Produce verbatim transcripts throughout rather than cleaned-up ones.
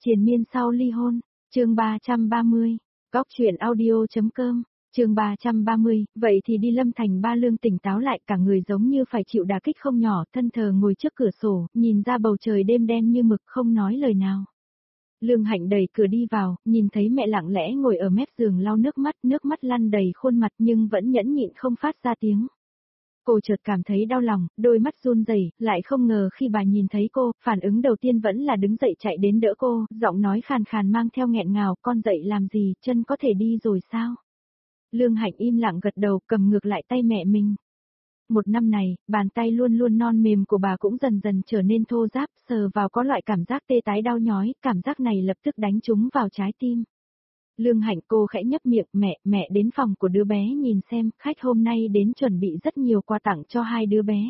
Triền miên sau ly hôn, chương ba trăm ba mươi, Góc truyện audio.com, chương ba trăm ba mươi, vậy thì đi Lâm Thành. Ba Lương tỉnh táo lại, cả người giống như phải chịu đả kích không nhỏ, thân thờ ngồi trước cửa sổ, nhìn ra bầu trời đêm đen như mực, không nói lời nào. Lương Hạnh đẩy cửa đi vào, nhìn thấy mẹ lặng lẽ ngồi ở mép giường lau nước mắt, nước mắt lăn đầy khuôn mặt nhưng vẫn nhẫn nhịn không phát ra tiếng. Cô chợt cảm thấy đau lòng, đôi mắt run rẩy, lại không ngờ khi bà nhìn thấy cô, phản ứng đầu tiên vẫn là đứng dậy chạy đến đỡ cô, giọng nói khàn khàn mang theo nghẹn ngào, con dậy làm gì, chân có thể đi rồi sao? Lương Hạnh im lặng gật đầu, cầm ngược lại tay mẹ mình. Một năm này, bàn tay luôn luôn non mềm của bà cũng dần dần trở nên thô ráp, sờ vào có loại cảm giác tê tái đau nhói, cảm giác này lập tức đánh trúng vào trái tim. Lương Hạnh cô khẽ nhấp miệng, mẹ, mẹ đến phòng của đứa bé nhìn xem, khách hôm nay đến chuẩn bị rất nhiều quà tặng cho hai đứa bé.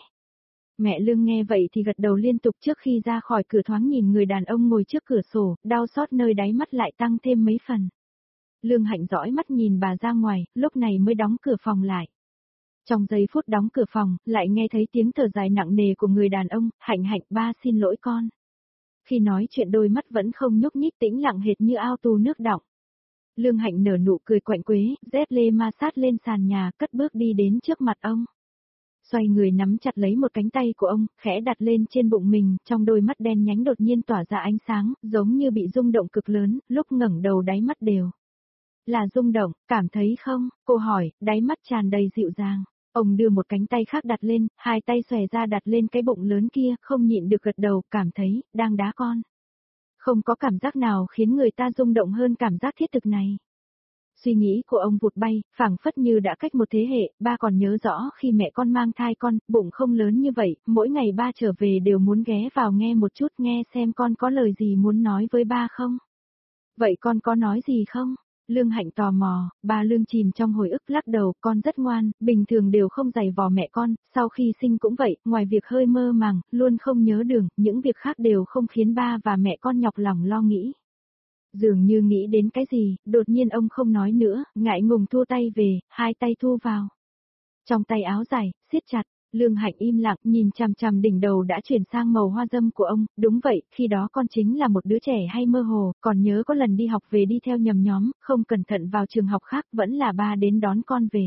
Mẹ Lương nghe vậy thì gật đầu liên tục, trước khi ra khỏi cửa thoáng nhìn người đàn ông ngồi trước cửa sổ, đau xót nơi đáy mắt lại tăng thêm mấy phần. Lương Hạnh dõi mắt nhìn bà ra ngoài, lúc này mới đóng cửa phòng lại. Trong giây phút đóng cửa phòng, lại nghe thấy tiếng thở dài nặng nề của người đàn ông, Hạnh Hạnh, ba xin lỗi con. Khi nói chuyện đôi mắt vẫn không nhúc nhích, tĩnh lặng hệt như ao tù nước đọng. Lương Hạnh nở nụ cười quạnh quế, dép lê ma sát lên sàn nhà, cất bước đi đến trước mặt ông. Xoay người nắm chặt lấy một cánh tay của ông, khẽ đặt lên trên bụng mình, trong đôi mắt đen nhánh đột nhiên tỏa ra ánh sáng, giống như bị rung động cực lớn, lúc ngẩng đầu đáy mắt đều là rung động, cảm thấy không? Cô hỏi, đáy mắt tràn đầy dịu dàng. Ông đưa một cánh tay khác đặt lên, hai tay xòe ra đặt lên cái bụng lớn kia, không nhịn được gật đầu, cảm thấy, đang đá con. Không có cảm giác nào khiến người ta rung động hơn cảm giác thiết thực này. Suy nghĩ của ông vụt bay, phảng phất như đã cách một thế hệ, ba còn nhớ rõ khi mẹ con mang thai con, bụng không lớn như vậy, mỗi ngày ba trở về đều muốn ghé vào nghe một chút, nghe xem con có lời gì muốn nói với ba không. Vậy con có nói gì không? Lương Hạnh tò mò, bà Lương chìm trong hồi ức lắc đầu, con rất ngoan, bình thường đều không giày vò mẹ con, sau khi sinh cũng vậy, ngoài việc hơi mơ màng, luôn không nhớ đường, những việc khác đều không khiến ba và mẹ con nhọc lòng lo nghĩ. Dường như nghĩ đến cái gì, đột nhiên ông không nói nữa, ngại ngùng thua tay về, hai tay thu vào. Trong tay áo dài, siết chặt. Lương Hạnh im lặng, nhìn chằm chằm đỉnh đầu đã chuyển sang màu hoa dâm của ông, đúng vậy, khi đó con chính là một đứa trẻ hay mơ hồ, còn nhớ có lần đi học về đi theo nhầm nhóm, không cẩn thận vào trường học khác, vẫn là ba đến đón con về.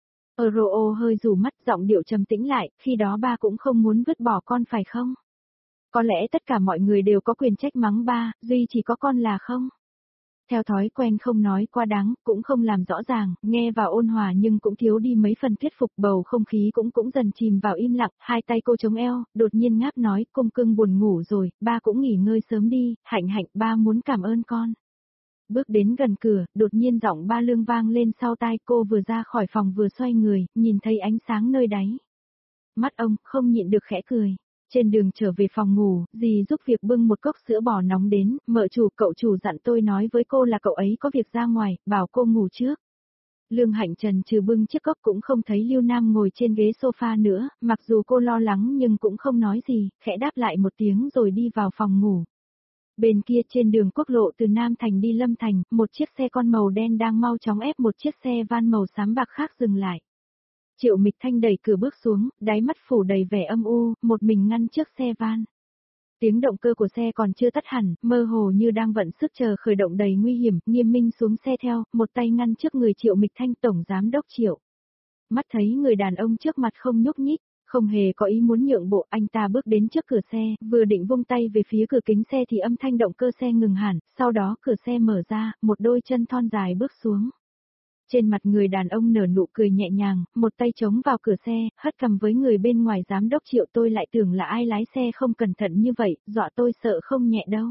Euro hơi rủ mắt, giọng điệu trầm tĩnh lại, khi đó ba cũng không muốn vứt bỏ con phải không? Có lẽ tất cả mọi người đều có quyền trách mắng ba, duy chỉ có con là không? Theo thói quen không nói quá đáng, cũng không làm rõ ràng, nghe vào ôn hòa nhưng cũng thiếu đi mấy phần thuyết phục, bầu không khí cũng cũng dần chìm vào im lặng, hai tay cô chống eo, đột nhiên ngáp nói, cung cưng buồn ngủ rồi, ba cũng nghỉ ngơi sớm đi, Hạnh Hạnh, ba muốn cảm ơn con. Bước đến gần cửa, đột nhiên giọng ba Lương vang lên sau tai, cô vừa ra khỏi phòng vừa xoay người, nhìn thấy ánh sáng nơi đáy mắt ông, không nhịn được khẽ cười. Trên đường trở về phòng ngủ, dì giúp việc bưng một cốc sữa bò nóng đến, mợ chủ, cậu chủ dặn tôi nói với cô là cậu ấy có việc ra ngoài, bảo cô ngủ trước. Lương Hạnh trần trừ bưng chiếc cốc cũng không thấy Lưu Nam ngồi trên ghế sofa nữa, mặc dù cô lo lắng nhưng cũng không nói gì, khẽ đáp lại một tiếng rồi đi vào phòng ngủ. Bên kia trên đường quốc lộ từ Nam Thành đi Lâm Thành, một chiếc xe con màu đen đang mau chóng ép một chiếc xe van màu xám bạc khác dừng lại. Triệu Mịch Thanh đẩy cửa bước xuống, đáy mắt phủ đầy vẻ âm u, một mình ngăn trước xe van. Tiếng động cơ của xe còn chưa tắt hẳn, mơ hồ như đang vận sức chờ khởi động đầy nguy hiểm, Nghiêm Minh xuống xe theo, một tay ngăn trước người Triệu Mịch Thanh, tổng giám đốc Triệu. Mắt thấy người đàn ông trước mặt không nhúc nhích, không hề có ý muốn nhượng bộ, anh ta bước đến trước cửa xe, vừa định vung tay về phía cửa kính xe thì âm thanh động cơ xe ngừng hẳn, sau đó cửa xe mở ra, một đôi chân thon dài bước xuống. Trên mặt người đàn ông nở nụ cười nhẹ nhàng, một tay chống vào cửa xe, hất cằm với người bên ngoài, giám đốc Triệu, tôi lại tưởng là ai lái xe không cẩn thận như vậy, dọa tôi sợ không nhẹ đâu.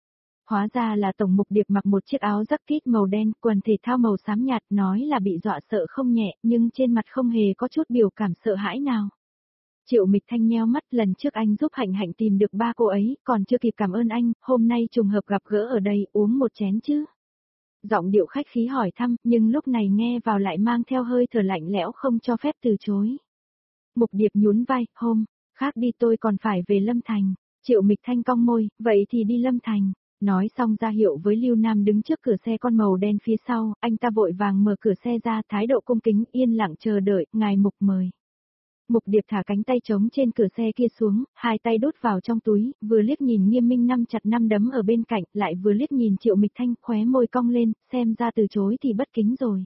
Hóa ra là Tổng Mục Điệp mặc một chiếc áo jacket màu đen, quần thể thao màu xám nhạt, nói là bị dọa sợ không nhẹ, nhưng trên mặt không hề có chút biểu cảm sợ hãi nào. Triệu Mịch Thanh nheo mắt, lần trước anh giúp Hạnh Hạnh tìm được ba cô ấy, còn chưa kịp cảm ơn anh, hôm nay trùng hợp gặp gỡ ở đây, uống một chén chứ. Giọng điệu khách khí hỏi thăm, nhưng lúc này nghe vào lại mang theo hơi thở lạnh lẽo không cho phép từ chối. Mục Điệp nhún vai, hôm khác đi tôi còn phải về Lâm Thành. Triệu Mịch Thanh cong môi, vậy thì đi Lâm Thành. Nói xong ra hiệu với Lưu Nam đứng trước cửa xe con màu đen phía sau, anh ta vội vàng mở cửa xe ra, thái độ cung kính, yên lặng chờ đợi, ngài Mục mời. Mục Điệp thả cánh tay trống trên cửa xe kia xuống, hai tay đút vào trong túi, vừa liếc nhìn Nghiêm Minh nắm chặt năm đấm ở bên cạnh, lại vừa liếc nhìn Triệu Mịch Thanh, khóe môi cong lên, xem ra từ chối thì bất kính rồi.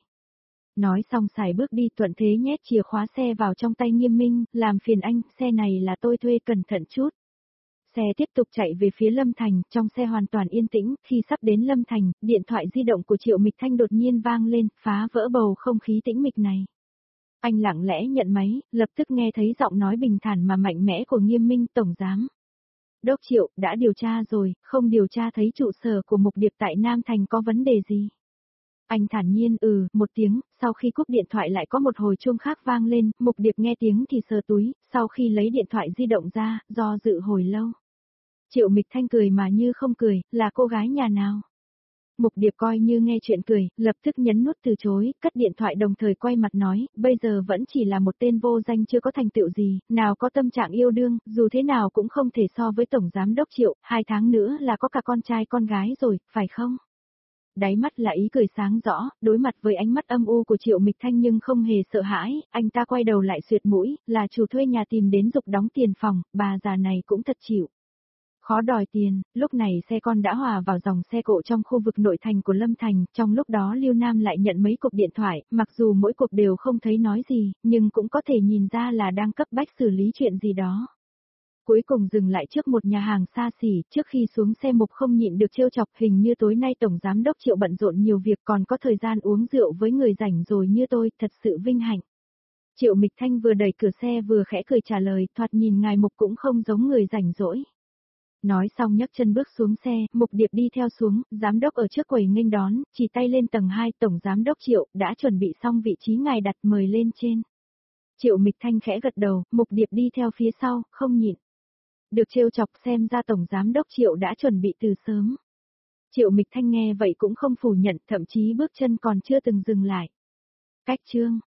Nói xong xài bước đi, thuận thế nhét chìa khóa xe vào trong tay Nghiêm Minh, làm phiền anh, xe này là tôi thuê, cẩn thận chút. Xe tiếp tục chạy về phía Lâm Thành, trong xe hoàn toàn yên tĩnh, khi sắp đến Lâm Thành, điện thoại di động của Triệu Mịch Thanh đột nhiên vang lên, phá vỡ bầu không khí tĩnh mịch này. Anh lặng lẽ nhận máy, lập tức nghe thấy giọng nói bình thản mà mạnh mẽ của Nghiêm Minh, tổng giám. Đốc Triệu, đã điều tra rồi, không điều tra thấy trụ sở của Mục Điệp tại Nam Thành có vấn đề gì. Anh thản nhiên ừ, một tiếng, sau khi cúp điện thoại lại có một hồi chuông khác vang lên, Mục Điệp nghe tiếng thì sờ túi, sau khi lấy điện thoại di động ra, do dự hồi lâu. Triệu Mịch Thanh cười mà như không cười, là cô gái nhà nào? Mục Điệp coi như nghe chuyện cười, lập tức nhấn nút từ chối, cất điện thoại đồng thời quay mặt nói, bây giờ vẫn chỉ là một tên vô danh chưa có thành tựu gì, nào có tâm trạng yêu đương, dù thế nào cũng không thể so với Tổng Giám Đốc Triệu, hai tháng nữa là có cả con trai con gái rồi, phải không? Đáy mắt là ý cười sáng rõ, đối mặt với ánh mắt âm u của Triệu Mịch Thanh nhưng không hề sợ hãi, anh ta quay đầu lại suyệt mũi, là chủ thuê nhà tìm đến giục đóng tiền phòng, bà già này cũng thật chịu. Khó đòi tiền, lúc này xe con đã hòa vào dòng xe cộ trong khu vực nội thành của Lâm Thành, trong lúc đó Lưu Nam lại nhận mấy cuộc điện thoại, mặc dù mỗi cuộc đều không thấy nói gì, nhưng cũng có thể nhìn ra là đang cấp bách xử lý chuyện gì đó. Cuối cùng dừng lại trước một nhà hàng xa xỉ, trước khi xuống xe Mục không nhịn được trêu chọc, hình như tối nay Tổng Giám Đốc Triệu bận rộn nhiều việc còn có thời gian uống rượu với người rảnh rồi như tôi, thật sự vinh hạnh. Triệu Mịch Thanh vừa đẩy cửa xe vừa khẽ cười trả lời, thoạt nhìn ngài Mục cũng không giống người rảnh rỗi. Nói xong nhấc chân bước xuống xe, Mục Điệp đi theo xuống, giám đốc ở trước quầy nghênh đón, chỉ tay lên tầng hai, Tổng Giám Đốc Triệu, đã chuẩn bị xong vị trí ngài đặt, mời lên trên. Triệu Mịch Thanh khẽ gật đầu, Mục Điệp đi theo phía sau, không nhịn. Được trêu chọc, xem ra Tổng Giám Đốc Triệu đã chuẩn bị từ sớm. Triệu Mịch Thanh nghe vậy cũng không phủ nhận, thậm chí bước chân còn chưa từng dừng lại. Cách chương